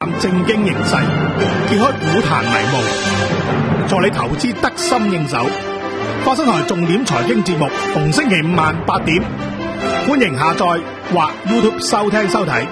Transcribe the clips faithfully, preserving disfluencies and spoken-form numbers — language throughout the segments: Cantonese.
正經形勢，揭開股壇迷霧，助你投資得心應手。發生台重點財經節目，逢星期五晚八點，歡迎下載或 YouTube 收聽收睇。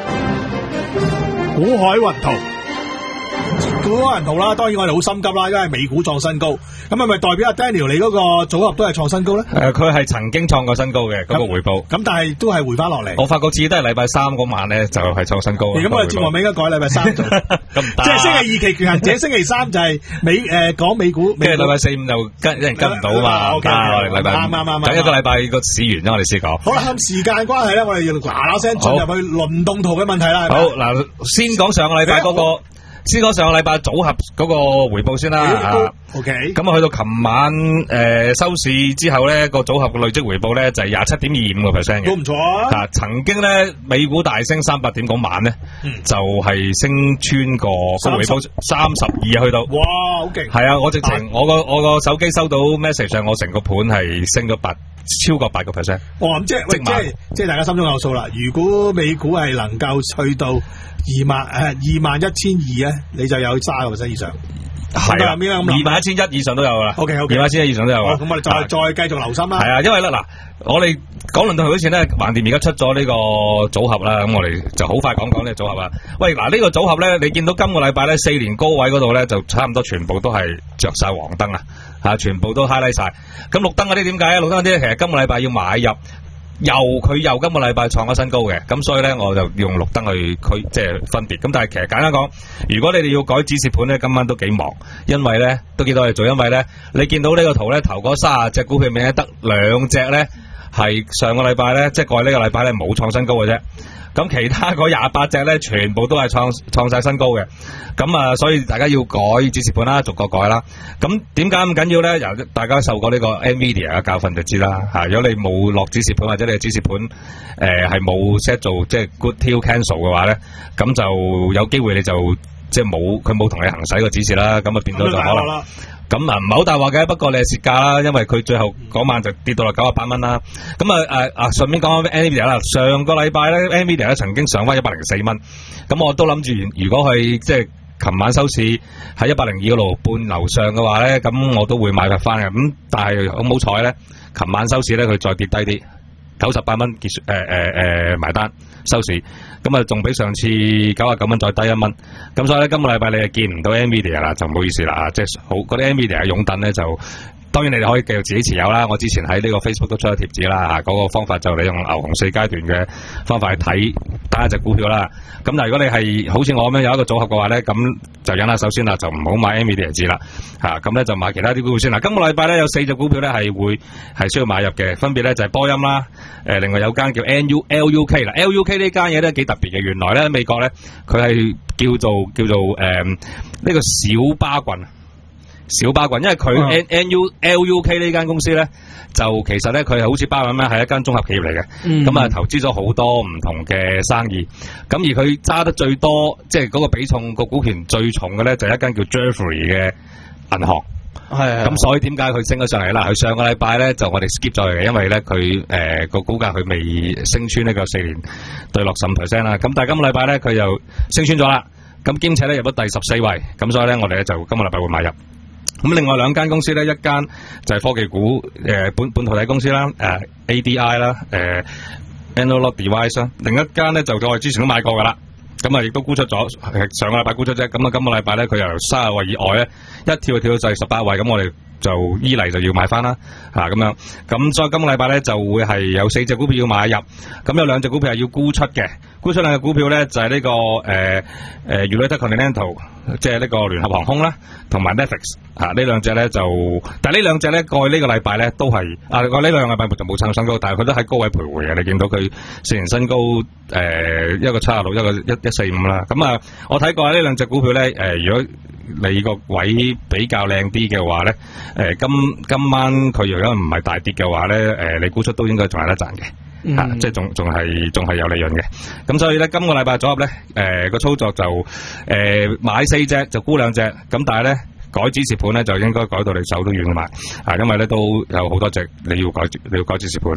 股海雲圖。股海雲圖啦，當然我哋好心急啦，因為美股創新高，咁係咪代表阿 Daniel 你嗰個組合都係創新高咧？ 誒，佢係曾經創過新高嘅嗰個回報， 咁但係都係回翻落嚟。 我發覺次都係禮拜三嗰晚咧就係創新高。 咁我哋節目咪應該改禮拜三做，即係星期二期權行者，星期三就係美誒講美股， 跟住禮拜四五就跟有人跟唔到嘛。 我哋禮拜啱啱啱， 等一個禮拜個市完咗，我哋先講。 好啦，咁時間關係咧，我哋要嗱嗱聲進入去輪動圖嘅問題啦。 好嗱，先講上個禮拜嗰個。先講上個禮拜組合嗰個回報先啦。 O K， 咁啊去到琴晚誒、呃、收市之後咧，個組合嘅累積回報咧就係廿七點二五個 percent 嘅， 都唔錯啊。 啊，曾經咧美股大升三百點嗰晚咧，嗯、就係、是、升穿過個回報三十二去到。哇，好勁！係啊，我直情、啊、我個我個手機收到 message 上，我成個盤係升咗八超過八個 percent。哇，咁即係即係即係大家心中有數啦。如果美股係能夠去到二萬誒二萬一千二咧，你就有卅個 percent 以上。係啊，二萬一千一以上都有啦。O K O K， 二萬一千一以上都有啦。咁我哋再再繼續留心啦。係啊，因為咧嗱，我哋講輪到佢嗰次咧，橫掂而家出咗呢個組合啦，咁我哋就好快講講呢個組合啦。喂，嗱呢個組合咧，你見到今個禮拜咧四年高位嗰度咧，就差唔多全部都係着晒黃燈啊，吓全部都 highlight 晒。咁綠燈嗰啲點解啊？綠燈嗰啲其實今個禮拜要買入。又佢又今個禮拜創咗新高嘅，咁所以咧我就用綠燈去佢即係分別。咁但係其實簡單講，如果你哋要改指示盤咧，今晚都幾忙，因為咧都幾多嘢做，因為咧你見到呢個圖咧，頭嗰卅隻股票入面咧得兩隻咧係上個禮拜咧，即係過去呢個禮拜咧冇創新高嘅啫。咁其他嗰廿八隻咧，全部都係創創晒新高嘅。咁啊，所以大家要改指示盤啦，逐個改啦。咁點解咁緊要咧？由大家受過呢個 Nvidia 嘅教訓就知啦。吓，如果你冇落指示盤或者你嘅指示盤誒係冇 set 做即係 good till cancel 嘅話咧，咁就有機會你就即係冇佢冇同你行使個指示啦。咁啊變咗就可能。咁啊唔係好大話嘅，不過你係蝕價啦，因為佢最後嗰晚就跌到落九十八蚊啦。咁啊誒啊順便講翻 Nvidia 啦，上個禮拜咧 Nvidia 咧曾經上翻一百零四蚊，咁我都諗住如果佢即係琴晚收市喺一百零二嗰度半樓上嘅話咧，咁我都會買入翻嘅。咁但係好唔好彩咧，琴晚收市咧佢再跌低啲，九十八蚊結誒誒誒埋單收市，咁啊仲比上次九十九蚊再低一蚊，咁所以咧今個禮拜你係見唔到 Nvidia 啦，就唔好意思啦，即係好嗰啲 Nvidia 嘅擁躉咧就。當然你哋可以繼續自己持有啦，我之前喺呢個 Facebook 都出咗貼紙啦，嗰、那個方法就你用牛熊四階段嘅方法去睇單一隻股票啦。咁但係如果你係好似我咁樣有一個組合嘅話咧，咁就忍下手先啦，就唔好買 Nvidia 字啦，吓咁咧就買其他啲股票先啦。今個禮拜咧有四隻股票咧係會係需要買入嘅，分別咧就係波音啦，誒另外有間叫 N U L U K 啦 ，L U K 呢間嘢咧幾特別嘅，原來咧美國咧佢係叫做叫做誒呢、呃這個小巴郡。小巴郡，因為佢 N N U L U K 呢間公司咧，就其實咧佢係好似巴郡咁樣，係一間綜合企業嚟嘅。咁啊、嗯，投資咗好多唔同嘅生意。咁而佢揸得最多，即係嗰個比重個股權最重嘅咧，就係一間叫 Jeffrey 嘅銀行。係。咁所以點解佢升咗上嚟啦？佢上個禮拜咧就我哋 skip 咗嘅，因為咧佢誒個股價佢未升穿呢個四年對落十五 percent 啦。咁但係今個禮拜咧佢又升穿咗啦。咁兼且咧入咗第十四位。咁所以咧我哋咧就今個禮拜會買入。咁另外兩間公司咧，一間就係科技股，誒、呃、半半導體公司啦，誒、呃、A D I 啦，誒 Analog Device 啦，另一間咧就我哋之前都買過噶啦，咁啊亦都沽出咗，上個禮拜沽出啫，咁啊今個禮拜咧佢由三十位以外咧一跳跳到就係十八位，咁我哋就依嚟就要買翻啦，嚇、啊、咁樣，咁所以今個禮拜咧就會係有四隻股票要買入，咁有兩隻股票係要沽出嘅，沽出兩隻股票咧就係、是、呢、這個誒誒 United Continental，即係呢個聯合航空啦，同埋 Netflix 嚇、啊、呢兩隻咧就，但係呢兩隻咧過去呢個禮拜咧都係啊，我呢兩個禮拜就冇創新高，但係佢都喺高位徘徊嘅，你見到佢四年新高誒、呃、一個七十六，一個一一四五啦，咁啊我睇過呢兩隻股票咧誒、呃，如果你個位比較靚啲嘅話咧，誒、呃、今今晚佢如果唔係大跌嘅話咧，誒、呃、你沽出都應該仲有得賺嘅。嗯、啊，即係仲仲係仲係有利潤嘅，咁所以咧今個禮拜組合咧，誒、呃、個操作就誒、呃、買四隻就沽兩隻，咁但係咧改指示盤咧就應該改到你手都軟嘅嘛，啊，因為咧都有好多隻你要改你要改指示盤。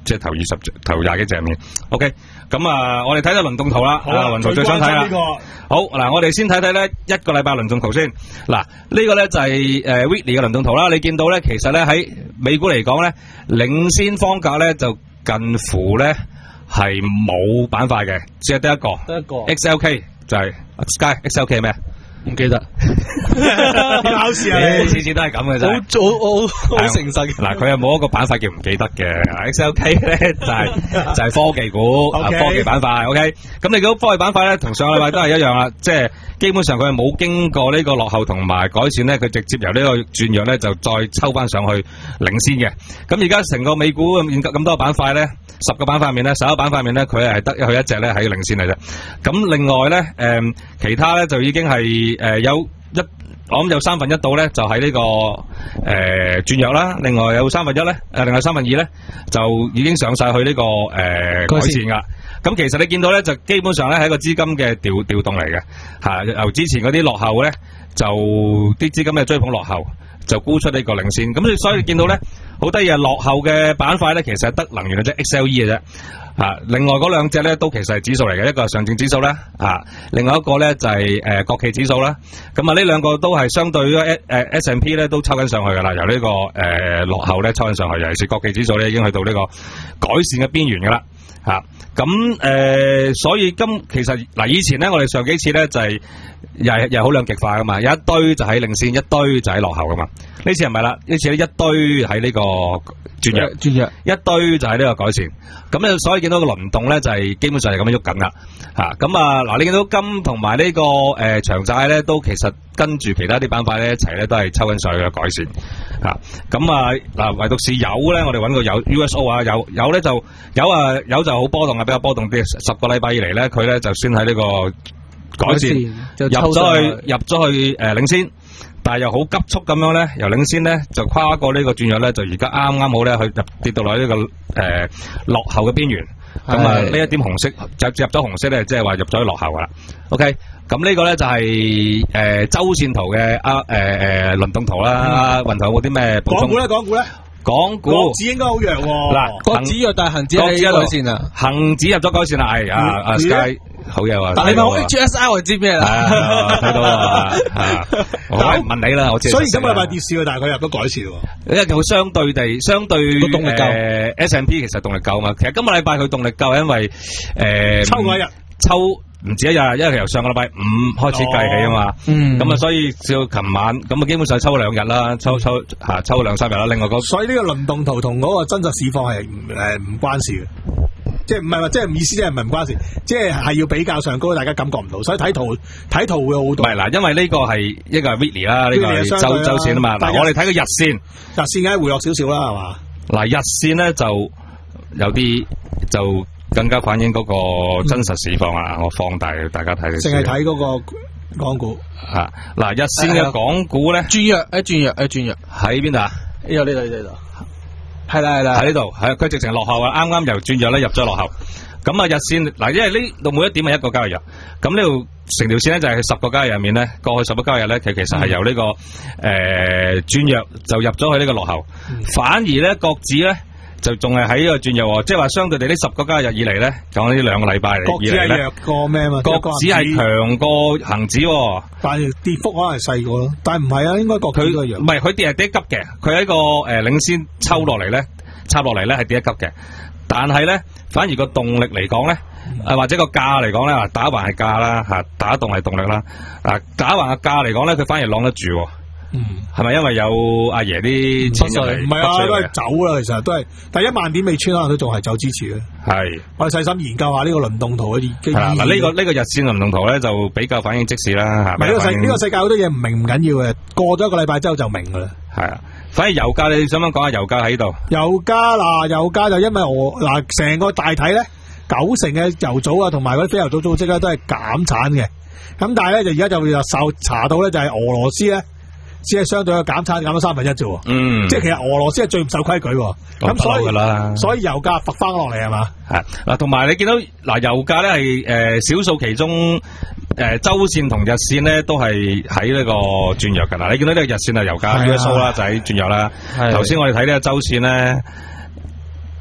即係頭二十頭廿幾隻入面。OK， 咁啊，我哋睇睇輪動圖啦。 好啊， 輪圖最想睇啦。 這個、 好嗱，我哋先睇睇咧一個禮拜輪動圖先。嗱，呢、這個咧就係誒 weekly 嘅輪動圖啦。你見到咧，其實咧喺美股嚟講咧，領先方格咧就近乎咧係冇板塊嘅，只係得一個。 得一個。 X L K 就係 Sky X L K 係咩？ 唔記得。 考試啊！ 次次都係咁嘅啫。 好早，我好誠實。 嗱，佢又冇一個板塊叫唔記得嘅。X L K 咧就係就係科技股， okay. 科技板塊。OK， 咁你嗰科技板塊咧，同上個禮拜都係一樣啦。即係基本上佢係冇經過呢個落後同埋改善咧，佢直接由呢個轉弱咧就再抽翻上去領先嘅。咁而家成個美股咁咁多個板塊咧，十個板塊面咧，十一個板塊面咧，佢係得佢一隻咧喺領先嚟啫。咁另外咧，誒、呃、其他咧就已經係誒、呃、有一。我諗有三分一度咧，就喺呢、這個誒轉弱啦。另外有三分一咧，誒另外三分二咧，就已經上晒去呢、這個誒、呃、改善噶。咁其實你見到咧，就基本上咧係一個資金嘅調調動嚟嘅吓。由之前嗰啲落後咧，就啲資金嘅追捧落後，就沽出呢個領先。咁所以你見到咧，好得意啊！落後嘅板塊咧，其實係得能源嘅啫 ，X L E 嘅啫。啊，另外嗰兩隻咧都其實係指數嚟嘅，一個係上證指數啦，啊，另外一個咧就係、是、誒、呃、國企指數啦。咁啊，呢兩個都係相對於誒 S and P 咧都抽緊上去噶啦，由呢、這個誒、呃、落後咧抽緊上去，尤其是國企指數咧已經去到呢個改善嘅邊緣噶啦。吓、啊，咁誒、呃，所以今其實嗱，以前咧我哋上幾次咧就係、是、又係又好兩極化噶嘛，有一堆就喺領先，一堆就喺落後噶嘛。呢次係咪啦？呢次咧一堆喺呢個轉弱，轉弱，一堆就喺呢個改善。咁咧，所以見到個輪動咧就係、是、基本上係咁樣喐緊啦。吓、啊，咁啊嗱，你見到金同埋呢個誒、呃、長債咧，都其實跟住其他啲板塊咧一齊咧都係抽緊上去嘅改善。吓、啊，咁啊嗱，唯獨是油咧，我哋揾個油 U S O 啊，油油咧就油啊油就好波動啊，比較波動啲。十個禮拜以嚟咧，佢咧就先喺呢個改善，入咗去入咗去誒、呃、領先。但係又好急速咁樣咧，由領先咧就跨過呢個轉弱咧，就而家啱啱好咧去入跌到落呢個誒、呃、落後嘅邊緣。咁啊呢一點紅色就入咗紅色咧，即係話入咗落後噶啦。OK，咁呢個咧就係、是、誒、呃、周線圖嘅啊誒誒輪動圖啦。雲頭有冇啲咩補充？ 港股咧，港股咧， 港股國指應該好弱喎。 嗱， 國指弱，但係恒指係改善啦。 恒指入咗改善啦，係啊啊 Sky。好嘢喎！ 但你問我 H S I 我知咩啦？ 睇到啊！我問你啦，我知。 所以今個禮拜跌市喎，但係佢入咗改善喎。 因為佢相對地，相對個動力夠。 誒 S and P 其實動力夠嘛。其實今個禮拜佢動力夠，因為誒抽嗰一日， 抽唔止一日，因為由上個禮拜五開始計起啊嘛。嗯。咁啊，所以至到琴晚，咁啊基本上抽兩日啦，抽抽嚇抽兩三日啦。另外嗰， 所以呢個輪動圖同嗰個真實市況係誒唔關事嘅。即係唔係話，即係唔意思，即係唔係唔關事，即係係要比較上高，大家感覺唔到，所以睇圖睇圖會好多。 唔係嗱，因為呢個係一個係 weekly 啦，呢個係周周線啊嘛。嗱，我哋睇個日線，日線梗係回落少少啦，係嘛？ 嗱，日線咧就有啲就更加反映嗰個真實市況啊！我放大大家睇。 淨係睇嗰個港股啊！嗱，日線嘅港股咧， 轉弱，誒轉弱，誒轉弱， 喺邊度啊？ 呢度呢度呢度。係啦係啦， 喺呢度係佢直情落後啊！啱啱由轉弱咧入咗落後，咁啊日線嗱，因為呢度每一點係一個交易日，咁呢度成條線咧就係十個交易日入面咧，過去十個交易日咧，佢其實係由呢、這個誒轉弱就入咗去呢個落後，嗯、反而咧國指咧就仲係喺呢個轉弱，即係話相對地呢十個交易日以嚟咧，講呢兩個禮拜嚟以嚟咧， 弱過咩嘛？ 國指係強過恒指， 但係跌幅可能係細過咯。但係唔係啊，應該國指都係弱。唔係佢跌係跌一級嘅，佢喺個誒、呃、領先抽落嚟咧，插落嚟咧係跌一級嘅。但係咧，反而個動力嚟講咧，誒或者個價嚟講咧，打橫係價啦吓，打動係動力啦。嗱，打橫嘅價嚟講咧，佢反而晾得住。嗯，係咪因為有阿爺啲錢入嚟？ 唔係啊，都係走啦，其實都係。但係一萬點未穿啊，都仲係走支持嘅。係，我哋細心研究下呢個輪動圖嘅意。係嗱， 呢個呢個日線輪動圖咧，就比較反映即時啦。 唔係呢個世呢個世界好多嘢唔明唔緊要嘅，過咗一個禮拜之後就明噶啦。 係啊，反而油價你想唔想講下油價喺度？ 油價嗱，油價就因為我嗱成個大體咧，九成嘅油組啊，同埋嗰啲非油組組織咧都係減產嘅。咁但係咧就而家就又受查到咧，就係俄羅斯咧。只係相對嘅減產減咗三分一啫，嗯，即係其實俄羅斯係最唔守規矩，咁所以所以油價伏翻落嚟係嘛？ 係嗱，同埋你見到嗱油價咧係誒少數其中誒、呃、周線同日線咧都係喺呢個轉弱㗎嗱，你見到呢個日線係油價 U S O 啦，就喺轉弱啦。頭先我哋睇呢個周線咧，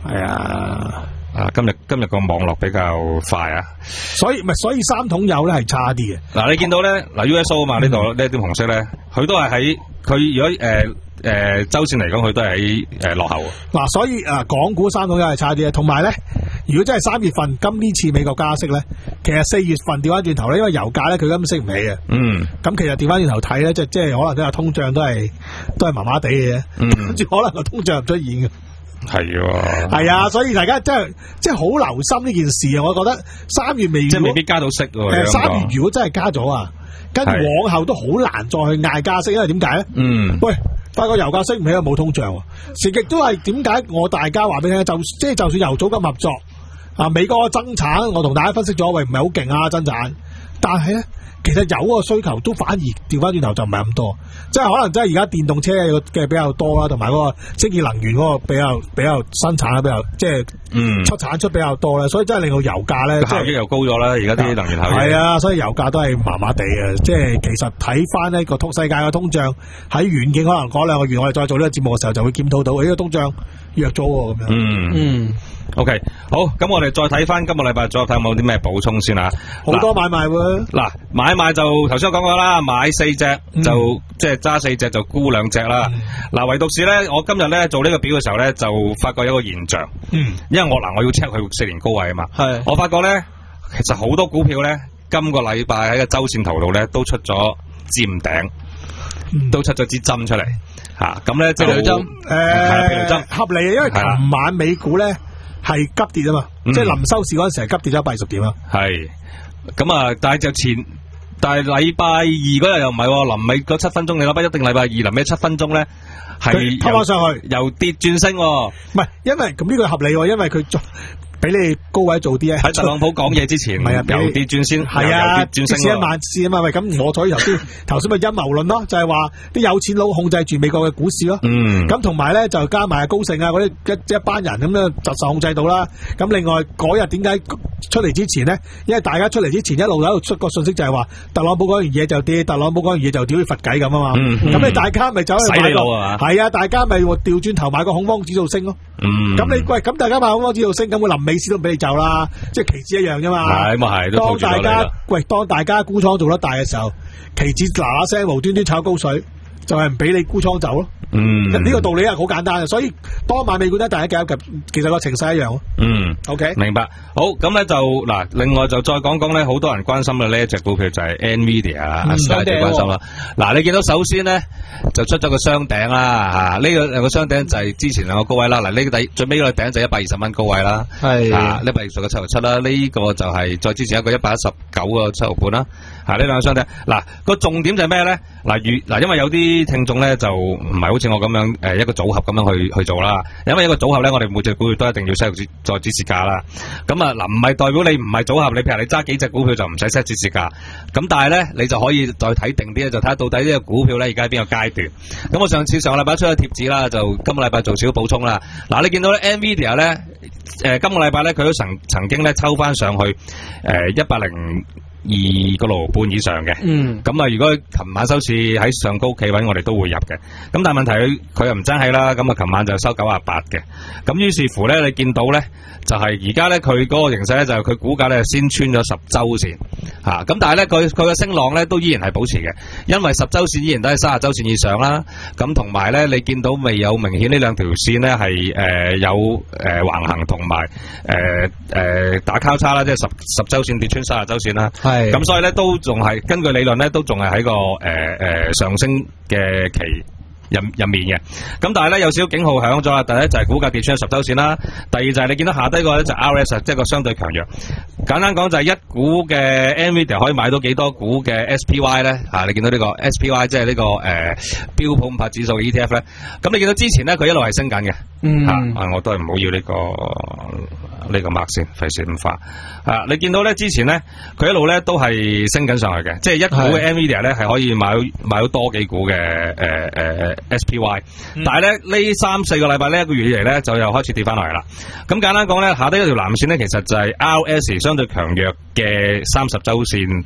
係啊。 啊！今日今日個網絡比較快啊， 所以咪所以三桶油咧係差啲嘅。 嗱，你見到咧嗱 U S O 啊嘛，呢度呢啲紅色咧，佢都係喺佢如果誒誒周線嚟講，佢都係喺誒落後。 嗱，所以啊，港股三桶油係差啲嘅。同埋咧，如果真係三月份今呢次美國加息咧，其實四月份調翻轉頭咧，因為油價咧佢根本升唔起嘅。嗯。咁其實調翻轉頭睇咧，即即係可能都有通脹都係都係麻麻地嘅。嗯。跟住可能個通脹唔出現嘅。 係喎， 係啊，所以大家真係即係好留心呢件事啊！我覺得三月未即係未必加到息喎。 三月如果真係加咗啊，跟住往後都好難再去嗌加息，因為點解咧？嗯，喂，發覺油價升唔起又冇通脹，成極都係點解？我大家話俾你聽，就即係就算油組咁合作啊，美國嘅增產，我同大家分析咗，喂，唔係好勁啊增產，但係咧。其實有個需求都反而調翻轉頭就唔係咁多，即係可能真係而家電動車嘅比較多啦，同埋嗰個清潔能源嗰個比較比較生產啦，比較即係嗯出產出比較多咧，所以真係令到油價咧效益又高咗啦。而家啲能源效益係啊，所以油價都係麻麻地嘅。即係其實睇翻呢個通世界嘅通脹喺遠景，可能嗰兩個月我哋再做呢個節目嘅時候就會檢討到，呢個通脹弱咗喎咁樣。嗯嗯。OK， 好，咁我哋再睇翻今個禮拜再睇有冇啲咩補充先啊？ 好多買賣喎。 嗱，買賣就頭先我講過啦，買四隻就、嗯、即係揸四隻就沽兩隻啦。嗱、嗯，唯獨是咧，我今日咧做呢個表嘅時候咧，就發覺有一個現象。嗯。因為我嗱，我要 check 佢四年高位啊嘛。係。我發覺咧，其實好多股票咧，今個禮拜喺個周線圖度咧，都出咗尖頂，嗯、都出咗支針出嚟。吓，咁咧就誒， 合理，因為琴晚美股咧。係急跌啊嘛，嗯、即係臨收市嗰陣時係急跌咗八十點啊。係， 咁啊，但係就前，但係禮拜二嗰日又唔係，臨尾嗰七分鐘，你諗下一定禮拜二臨尾七分鐘咧，係推翻上去， 由跌轉升。唔係，因為咁呢個合理，因為佢俾你高位做啲咧， 喺特朗普講嘢之前， 係啊， 由跌轉先， 係啊，跌先一萬次啊嘛，喂，咁我所以頭先頭先咪陰謀論咯，就係話啲有錢佬控制住美國嘅股市咯，嗯，咁同埋咧就加埋高盛啊嗰啲一一班人咁樣就受控制到啦。咁另外嗰日點解出嚟之前咧？因為大家出嚟之前一路喺度出個信息就係話特朗普講完嘢就跌，特朗普講完嘢就屌佢佛計咁啊嘛，咁你大家咪走去買個，係啊，大家咪調轉頭買個恐慌指數升咯，咁你喂咁大家買恐慌指數升，咁會臨尾都唔俾你走啦，即係期指一樣啫嘛。係咁啊係，當大家喂，當大家沽倉做得大嘅時候，期指嗱嗱聲無端端炒高水，就係唔俾你沽倉走咯。嗯，呢個道理係好簡單嘅，所以當買美股咧，大家夾其實個情勢一樣咯。嗯 ，OK， 明白。好，咁咧就嗱，另外就再講講咧，好多人關心嘅呢一隻股票就係 Nvidia 啊，大家最關心啦。嗱，你見到首先咧就出咗個雙頂啦，吓呢個兩個雙頂就係之前兩個高位啦。嗱，呢個底最尾個頂就一百二十蚊高位啦，係啊，一百二十個七毫七啦。呢個就係再之前一個一百一十九個七毫半啦。吓，呢兩個雙頂。嗱，個重點就係咩咧？嗱，如嗱，因為有啲聽眾咧就唔係好似我咁樣誒一個組合咁樣去去做啦，因為一個組合咧，我哋每隻股票都一定要 set 再指示價啦。咁啊嗱，唔係代表你唔係組合，你譬如你揸幾隻股票就唔使 set 指示價。咁但係咧，你就可以再睇定啲咧，就睇下到底呢個股票咧而家喺邊個階段。咁我上次上個禮拜出咗貼紙啦，就今個禮拜做少少補充啦。嗱，你見到咧 Nvidia 咧，誒、呃、今個禮拜咧佢都曾曾經咧抽翻上去誒一百零二個六半以上嘅，嗯，咁啊，如果琴晚收市喺上高企穩，我哋都會入嘅。咁但係問題佢佢又唔爭氣啦，咁啊，琴晚就收九啊八嘅。咁於是乎咧，你見到咧，就係而家咧佢嗰個形勢咧，就係佢股價咧先穿咗十周線，吓、啊，咁但係咧佢佢嘅升浪咧都依然係保持嘅，因為十周線依然都係三十周線以上啦。咁同埋咧，你見到未有明顯呢兩條線咧係誒有誒橫行同埋誒誒打交叉啦，即係十十周線跌穿三十周線啦。咁所以咧都仲係根據理論咧都仲係喺個誒誒、呃、上升嘅期入入面嘅。咁但係咧有少少警號響咗啦。第一就係股價跌穿十周線啦，第二就係你見到下低個咧就 R S 即係個相對強弱。簡單講就係一股嘅 Nvidia 可以買到幾多股嘅 S P Y 咧？吓、啊，你見到呢個 S P Y 即係呢、這個誒、呃、標普五百指數嘅 E T F 咧。咁你見到之前咧佢一路係升緊嘅，吓、嗯啊，我都係唔好要呢、這個呢、這個 mark 先，費事咁化。啊！你見到咧，之前咧，佢一路咧都係升緊上去嘅，即係一股嘅 Nvidia 咧係可以買到買到多幾股嘅誒誒 S P Y，嗯、但係咧呢三四個禮拜呢一個月以嚟咧就又開始跌翻落嚟啦。咁簡單講咧，下低嗰條藍線咧其實就係 R S 相對強弱嘅三十週線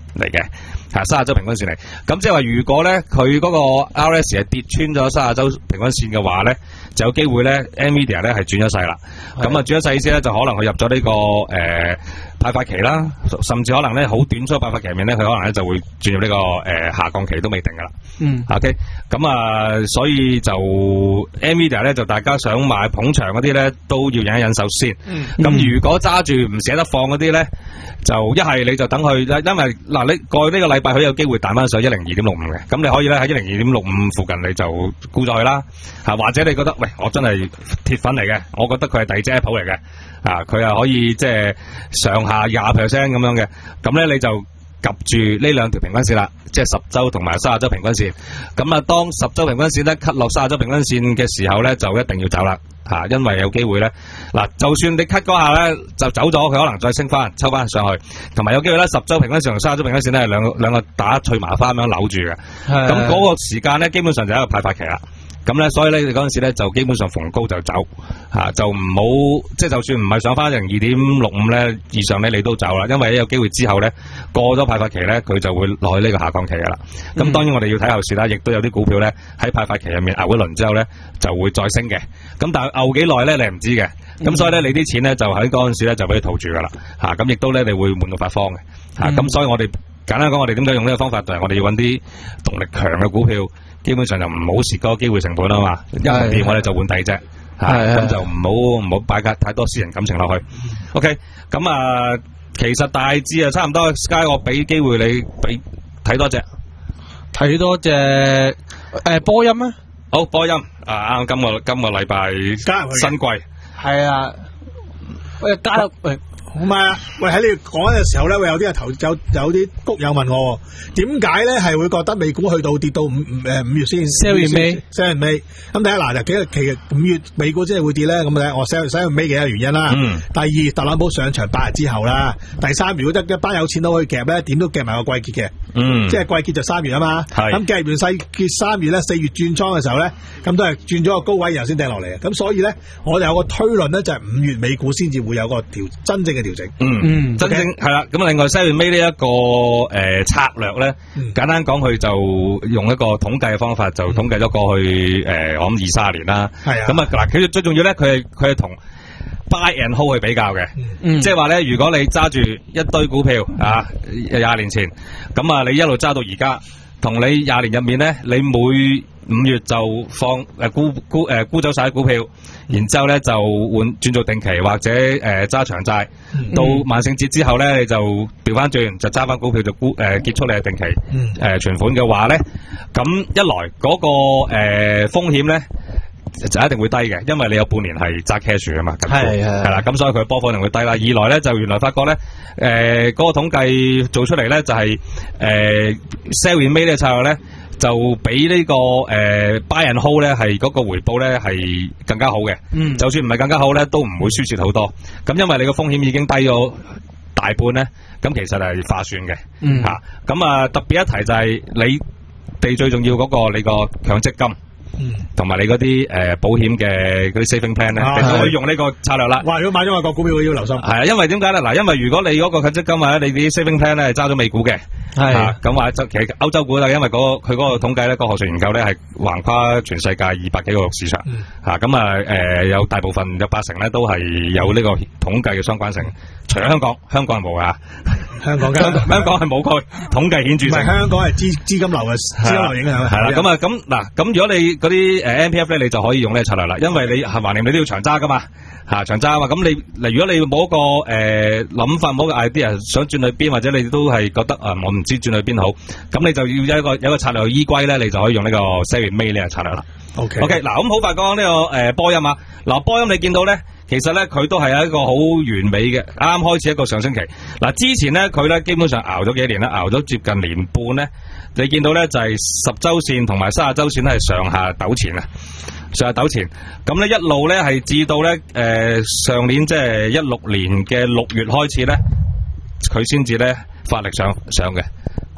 嚟嘅。係三十周平均線嚟，咁即係話如果咧佢嗰個 R S 係跌穿咗三十周平均線嘅話咧，就有機會咧 Nvidia 咧係轉咗勢啦。咁啊轉咗勢意思咧就可能佢入咗呢、這個誒、呃、派發期啦，甚至可能咧好短促派發期入面咧，佢可能咧就會轉入呢、這個誒、呃、下降期都未定噶啦。嗯 ，OK， 咁啊，所以就 Nvidia 咧就大家想買捧場嗰啲咧都要忍一忍手先。嗯，咁如果揸住唔捨得放嗰啲咧，就一係你就等佢，因為嗱你過去呢個禮拜佢有機會彈翻上一零二點六五嘅，咁你可以咧喺一零二點六五附近你就沽咗佢啦，吓或者你覺得喂我真係鐵粉嚟嘅，我覺得佢係第二隻 Apple 嚟嘅，啊佢係可以即係上下廿 percent 咁樣嘅，咁咧你就及住呢兩條平均線啦，即係十周同埋三十周平均線，咁啊當十周平均線咧 cut 落三十周平均線嘅時候咧，就一定要走啦。吓，因為有機會咧，嗱，就算你 cut 嗰下咧就走咗，佢可能再升翻，抽翻上去，同埋有機會咧十周平均線同三十周平均線咧係兩個兩個打脆麻花咁樣扭住嘅，咁嗰個時間咧基本上就係一個派發期啦。咁咧，所以咧，你嗰陣時咧就基本上逢高就走，吓、啊、就唔好，即係就算唔係上翻零二點六五咧以上咧，你都走啦，因為有機會之後咧過咗派發期咧，佢就會落去呢個下降期噶啦。咁、嗯、當然我哋要睇後市啦，亦都有啲股票咧喺派發期入面牛一輪之後咧就會再升嘅。咁但係牛幾耐咧，你唔知嘅。咁、嗯、所以咧，你啲錢咧就喺嗰陣時咧就俾佢套住噶啦，吓咁亦都咧你會悶到發慌嘅，吓、啊、咁、嗯、所以我哋簡單講，我哋點解用呢個方法就係、是、我哋要揾啲動力強嘅股票。基本上就唔好蝕嗰個機會成本啊嘛，一唔掂我哋就換第二隻，吓咁就唔好唔好擺太多私人感情落去。OK， 咁啊，其實大致啊差唔多 ，Sky 我俾機會你俾睇多隻， 睇多隻誒、呃、波音啊， 好波音啊，啱今個今個禮拜新貴係啊，喂加入喂。 唔係啊！喂，喺你講嘅時候咧，會有啲投有有啲谷友問我，點解咧係會覺得美股去到跌到五五誒五月先 sell 完尾 sell 完尾？咁第一嗱就幾個其實五月美股真係會跌咧，咁睇我 sell sell 完尾嘅原因啦。嗯、第二，特朗普上場八日之後啦。第三，如果得一班有錢都可以夾咧，點都夾埋個季結嘅。嗯，即係季結就三月啊嘛。係咁夾完細結三月咧，四月轉倉嘅時候咧，咁都係轉咗個高位，然後先掟落嚟嘅。咁所以咧，我哋有個推論咧，就係五月美股先至會有個調真正嘅調整。嗯嗯，真正係啦。咁、okay. 另外 sell 完尾呢一個誒、呃、策略咧、嗯，簡單講，佢就用一個統計嘅方法，就統計咗過去誒、呃、我諗二三十年啦。係啊。咁啊嗱，佢最重要咧，佢係佢係同 buy and hold 去比較嘅。嗯。即係話咧，如果你揸住一堆股票啊，廿年前，咁啊你一路揸到而家，同你廿年入面咧，你每五月就放誒沽沽誒沽走晒啲股票，然之後咧就換轉做定期或者誒揸、呃、長債、嗯，到萬聖節之後咧你就調翻轉就揸翻股票就沽誒、呃、結束你嘅定期誒存、呃、款嘅話咧，咁一來嗰、那個誒、呃、風險咧就一定會低嘅，因為你有半年係揸 cash 啊嘛，係係啦，咁所以佢波幅一定會低啦。二來咧就原來發覺咧誒嗰個統計做出嚟咧就係誒 sell 完尾呢個策略咧。就比呢、這個誒、呃、buy and hold 咧係嗰個回報咧係更加好嘅，嗯，就算唔係更加好咧，都唔會輸蝕好多。咁因為你個風險已經低咗大半咧，咁其實係划算嘅，嗯吓。咁啊特別一提就係你哋最重要嗰個你個強積金。嗯，同埋你嗰啲誒保險嘅嗰啲 saving plan 咧，你都可以用呢個策略啦。哇！如果買咗外國股票，要留心。係啊，因為點解咧？嗱，因為如果你嗰個強積金啊，你啲 saving plan 咧係揸咗美股嘅，係咁話就其實歐洲股啦，因為嗰佢嗰個統計咧，個學術研究咧係橫跨全世界二百幾個市場，吓咁啊誒有大部分有八成咧都係有呢個統計嘅相關性，除咗香港，香港係冇啊。香港香港香港係冇個統計顯著性，唔係香港係資資金流嘅資金流影響係啦。咁啊咁嗱咁如果你嗰啲誒 M P F 咧，你就可以用呢個策略啦，因為你係橫掂你都要長揸噶嘛嚇長揸啊嘛。咁你嗱如果你冇一個誒諗、呃、法冇個 idea 想轉去邊，或者你都係覺得啊、呃、我唔知轉去邊好，咁你就要有一個有一個策略去依歸咧，你就可以用呢個 sell May 呢個策略啦。OK OK 嗱咁好快講呢、這個誒、呃、波音啊嗱波音你見到咧。其實咧，佢都係有一個好完美嘅，啱啱開始一個上升期。嗱，之前咧，佢咧基本上熬咗幾年啦，熬咗接近年半咧。你見到咧就係十周線同埋三十周線咧係上下糾纏啊，上下糾纏。咁咧一路咧係至到咧誒、呃、上年即係一六年嘅六月開始咧，佢先至咧發力上上嘅。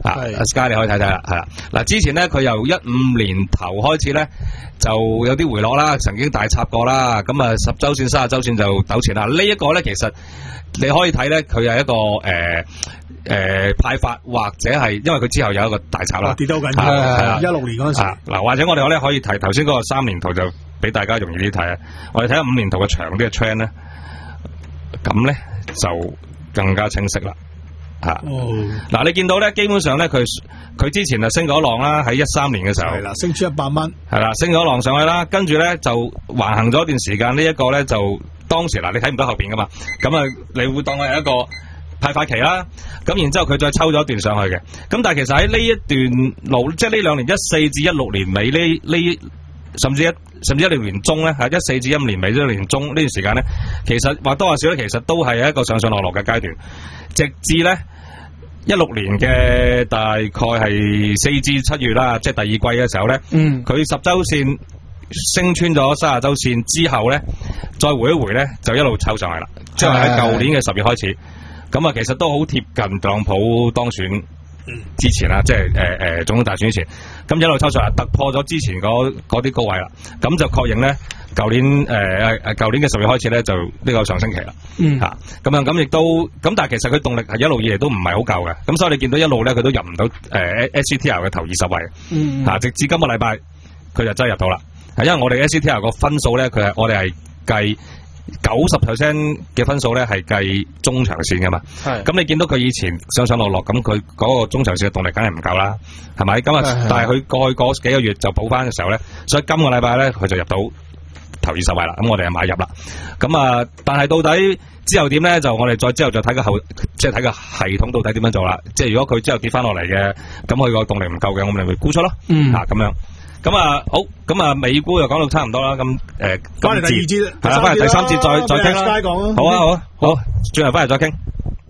啊 ，Sky 你可以睇睇啦，係啦。嗱，之前咧佢由一五年頭開始咧就有啲回落啦，曾經大插過啦，咁啊十周線、三十周線就糾纏啦。呢、這、一個咧其實你可以睇咧，佢係一個誒。呃誒、呃，派發或者係，因為佢之後有一個大插啦， 跌得好緊要，係啊，一六年嗰陣時，嗱、啊，或者我哋咧可以睇頭先嗰個三年圖就俾大家容易啲睇啊，我哋睇下五年圖嘅長啲嘅 trend 咧，咁咧就更加清晰啦，吓、啊，嗱、哦啊，你見到咧，基本上咧佢佢之前就升咗浪啦，喺一三年嘅時候，係啦，升出一百蚊，係啦，升咗浪上去啦，跟住咧就橫行咗一段時間，這個、呢一個咧就當時嗱，你睇唔到後邊噶嘛，咁啊，你會當佢係一個派發期啦，咁然之後佢再抽咗一段上去嘅，咁但係其實喺呢一段路，即係呢兩年一四至一六年尾呢呢，甚至一甚至一六年中咧，係一四至一五年尾一六年中呢段時間咧，其實或多或少咧，其實都係一個上上落落嘅階段，直至咧一六年嘅大概係四至七月啦，即係第二季嘅時候咧，嗯，佢十周線升穿咗三十周線之後咧，再回一回咧，就一路抽上去啦，即係喺舊年嘅十月開始。咁啊，其實都好貼近特朗普當選之前啦，即係誒誒總統大選之前，咁一路抽上嚟，突破咗之前嗰啲高位啦，咁就確認咧，舊年誒誒舊年嘅十月開始咧，就呢個上升期啦，嗯嚇，咁樣咁亦都，咁但係其實佢動力係一路以嚟都唔係好夠嘅，咁所以你見到一路咧，佢都入唔到誒 S C T R 嘅頭二十位，嗯嚇，直至今個禮拜佢就真係入到啦，係因為我哋 S C T R 個分數咧，佢係我哋係計。九十 percent 嘅分數咧係計中長線噶嘛，咁你見到佢以前上上落落，咁佢嗰個中長線嘅動力梗係唔夠啦，係咪？咁啊，但係佢過去嗰幾個月就補翻嘅時候咧，所以今個禮拜咧佢就入到頭二十位啦，咁我哋就買入啦。咁啊，但係到底之後點咧？就我哋再之後就睇個後，即係睇個系統到底點樣做啦。即係如果佢之後跌翻落嚟嘅，咁佢個動力唔夠嘅，我哋咪沽出咯。嗯，啊咁樣。咁啊，好，咁啊，美股又講到差唔多啦，咁誒，翻嚟第二節，係啦，翻嚟第三節再再傾啦，好啊，好啊，好，轉頭翻嚟再傾。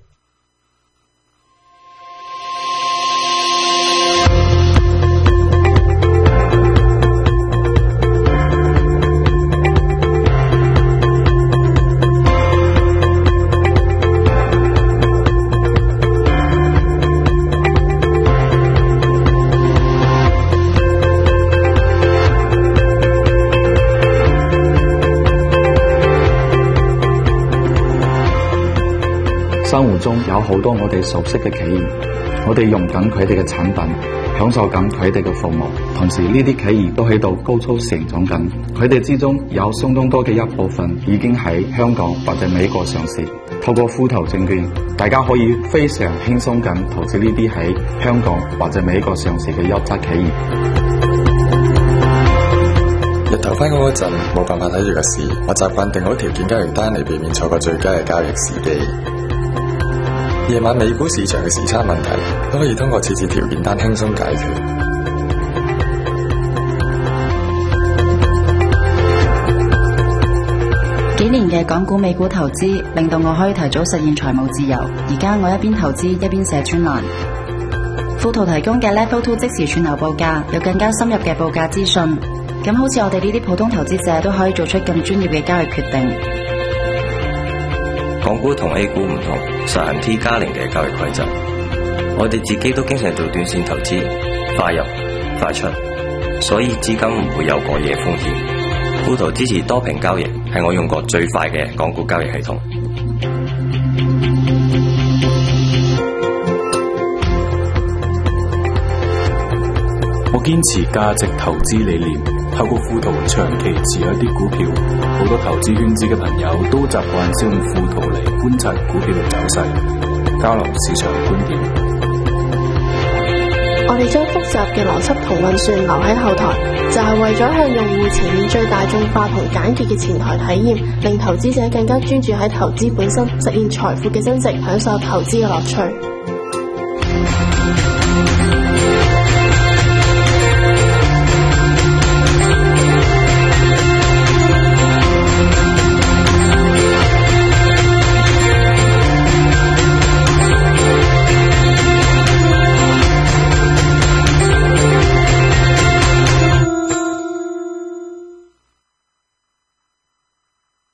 生活中有好多我哋熟悉嘅企業，我哋用緊佢哋嘅產品，享受緊佢哋嘅服務，同時呢啲企業都喺度高速成長緊，佢哋之中有相當多嘅一部分已經喺香港或者美國上市。透過富途證券，大家可以非常輕鬆咁投資呢啲喺香港或者美國上市嘅優質企業。 日頭翻工嗰陣冇辦法睇住個市，我習慣定好條件交易單嚟避免錯過最佳嘅交易時機。夜晚美股市場嘅時差問題都可以通過設置條件單輕鬆解決。 幾年嘅港股美股投資令到我可以提早實現財務自由。而家我一邊投資一邊寫專欄。富途提供嘅 Level Two 即時串流報價，有更加深入嘅報價資訊。咁好似我哋呢啲普通投資者都可以做出更專業嘅交易決定。 港股同 A 股唔同，實行 T 加零嘅交易規則。我哋自己都經常做短線投資，快入快出，所以資金唔會有過夜風險。富途支持多屏交易，係我用過最快嘅港股交易系統。 我堅持價值投資理念，透過富途長期持有一啲股票。好多投資圈子嘅朋友都習慣使用富途嚟觀察股票嘅走勢，交流市場觀點。 我哋將複雜嘅邏輯同運算留喺後台，就係為咗向用戶呈現最大眾化同簡潔嘅前台體驗，令投資者更加專注喺投資本身，實現財富嘅增值，享受投資嘅樂趣。